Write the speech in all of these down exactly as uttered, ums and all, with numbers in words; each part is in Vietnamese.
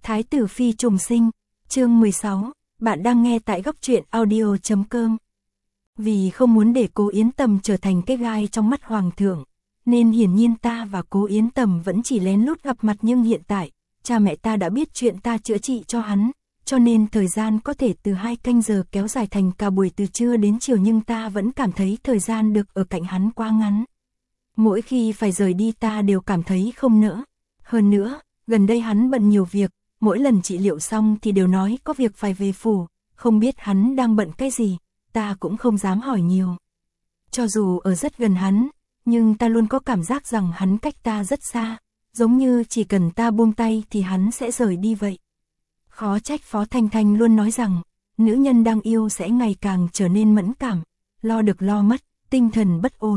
Thái tử phi trùng sinh, chương mười sáu, bạn đang nghe tại góc truyện audio chấm com. Vì không muốn để Cố Yến Tầm trở thành cái gai trong mắt hoàng thượng, nên hiển nhiên ta và Cố Yến Tầm vẫn chỉ lén lút gặp mặt, nhưng hiện tại, cha mẹ ta đã biết chuyện ta chữa trị cho hắn, cho nên thời gian có thể từ hai canh giờ kéo dài thành cả buổi từ trưa đến chiều, nhưng ta vẫn cảm thấy thời gian được ở cạnh hắn quá ngắn. Mỗi khi phải rời đi ta đều cảm thấy không nỡ. Hơn nữa, gần đây hắn bận nhiều việc, mỗi lần trị liệu xong thì đều nói có việc phải về phủ, không biết hắn đang bận cái gì, ta cũng không dám hỏi nhiều. Cho dù ở rất gần hắn, nhưng ta luôn có cảm giác rằng hắn cách ta rất xa, giống như chỉ cần ta buông tay thì hắn sẽ rời đi vậy. Khó trách Phó Thanh Thanh luôn nói rằng, nữ nhân đang yêu sẽ ngày càng trở nên mẫn cảm, lo được lo mất, tinh thần bất ổn.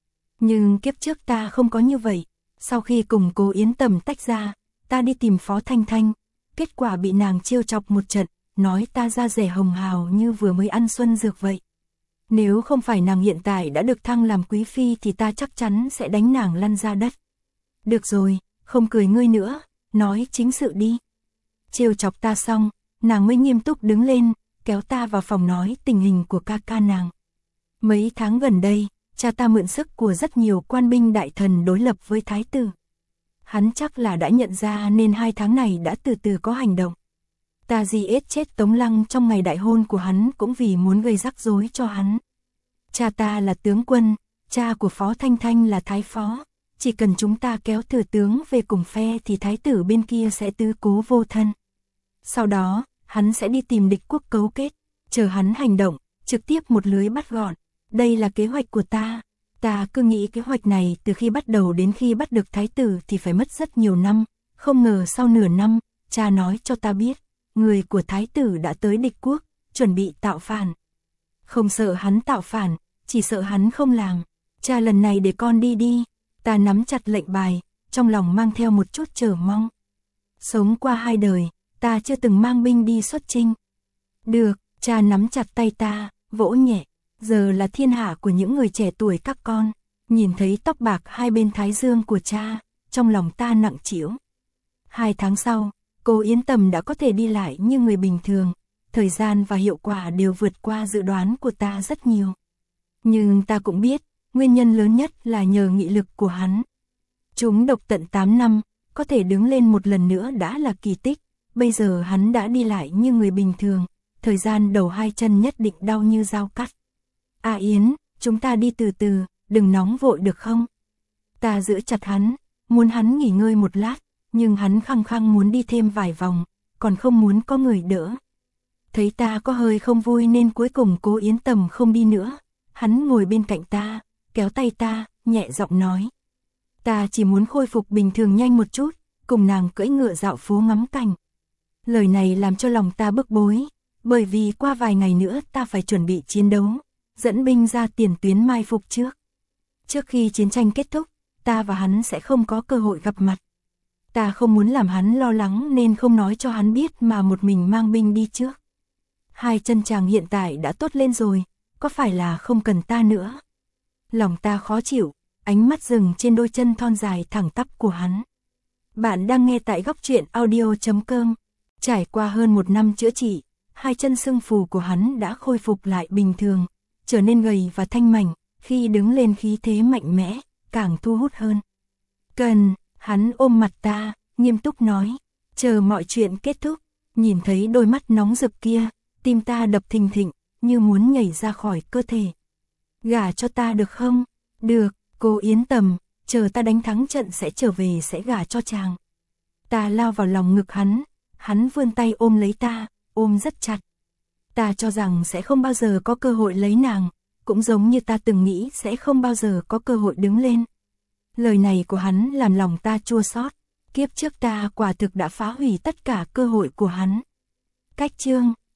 Nhưng kiếp trước ta không có như vậy, sau khi cùng Cố Yến Tầm tách ra, ta đi tìm Phó Thanh Thanh, kết quả bị nàng trêu chọc một trận, nói ta da dẻ hồng hào như vừa mới ăn xuân dược vậy. Nếu không phải nàng hiện tại đã được thăng làm quý phi thì ta chắc chắn sẽ đánh nàng lăn ra đất. Được rồi, không cười ngươi nữa, nói chính sự đi. Trêu chọc ta xong, nàng mới nghiêm túc đứng lên, kéo ta vào phòng nói tình hình của ca ca nàng. Mấy tháng gần đây, cha ta mượn sức của rất nhiều quan binh đại thần đối lập với thái tử. Hắn chắc là đã nhận ra nên hai tháng này đã từ từ có hành động. Ta di ết chết Tống Lăng trong ngày đại hôn của hắn cũng vì muốn gây rắc rối cho hắn. Cha ta là tướng quân, cha của Phó Thanh Thanh là thái phó. Chỉ cần chúng ta kéo thừa tướng về cùng phe thì thái tử bên kia sẽ tứ cố vô thân. Sau đó, hắn sẽ đi tìm địch quốc cấu kết, chờ hắn hành động, trực tiếp một lưới bắt gọn. Đây là kế hoạch của ta. Ta cứ nghĩ kế hoạch này từ khi bắt đầu đến khi bắt được thái tử thì phải mất rất nhiều năm. Không ngờ sau nửa năm, cha nói cho ta biết, người của thái tử đã tới địch quốc, chuẩn bị tạo phản. Không sợ hắn tạo phản, chỉ sợ hắn không làm. Cha lần này để con đi đi. Ta nắm chặt lệnh bài, trong lòng mang theo một chút chờ mong. Sống qua hai đời, ta chưa từng mang binh đi xuất chinh. Được, cha nắm chặt tay ta, vỗ nhẹ. Giờ là thiên hạ của những người trẻ tuổi các con. Nhìn thấy tóc bạc hai bên thái dương của cha, trong lòng ta nặng trĩu. Hai tháng sau, Cố Yến Tầm đã có thể đi lại như người bình thường. Thời gian và hiệu quả đều vượt qua dự đoán của ta rất nhiều. Nhưng ta cũng biết, nguyên nhân lớn nhất là nhờ nghị lực của hắn. Chúng độc tận tám năm, có thể đứng lên một lần nữa đã là kỳ tích. Bây giờ hắn đã đi lại như người bình thường, thời gian đầu hai chân nhất định đau như dao cắt. À Yến, chúng ta đi từ từ, đừng nóng vội được không? Ta giữ chặt hắn, muốn hắn nghỉ ngơi một lát, nhưng hắn khăng khăng muốn đi thêm vài vòng, còn không muốn có người đỡ. Thấy ta có hơi không vui nên cuối cùng Cố Yến Tầm không đi nữa. Hắn ngồi bên cạnh ta, kéo tay ta, nhẹ giọng nói. Ta chỉ muốn khôi phục bình thường nhanh một chút, cùng nàng cưỡi ngựa dạo phố ngắm cảnh. Lời này làm cho lòng ta bức bối, bởi vì qua vài ngày nữa ta phải chuẩn bị chiến đấu, dẫn binh ra tiền tuyến mai phục trước. Trước khi chiến tranh kết thúc, ta và hắn sẽ không có cơ hội gặp mặt. Ta không muốn làm hắn lo lắng nên không nói cho hắn biết mà một mình mang binh đi trước. Hai chân chàng hiện tại đã tốt lên rồi, có phải là không cần ta nữa? Lòng ta khó chịu, ánh mắt dừng trên đôi chân thon dài thẳng tắp của hắn. Bạn đang nghe tại góc truyện audio chấm com. Trải qua hơn một năm chữa trị, hai chân sưng phù của hắn đã khôi phục lại bình thường, trở nên gầy và thanh mảnh, khi đứng lên khí thế mạnh mẽ, càng thu hút hơn. Cần, hắn ôm mặt ta, nghiêm túc nói, chờ mọi chuyện kết thúc, nhìn thấy đôi mắt nóng rực kia, tim ta đập thình thịch, như muốn nhảy ra khỏi cơ thể. Gả cho ta được không? Được, Cố Yến Tầm, chờ ta đánh thắng trận sẽ trở về sẽ gả cho chàng. Ta lao vào lòng ngực hắn, hắn vươn tay ôm lấy ta, ôm rất chặt. Ta cho rằng sẽ không bao giờ có cơ hội lấy nàng, cũng giống như ta từng nghĩ sẽ không bao giờ có cơ hội đứng lên. Lời này của hắn làm lòng ta chua xót. Kiếp trước ta quả thực đã phá hủy tất cả cơ hội của hắn. Cách chương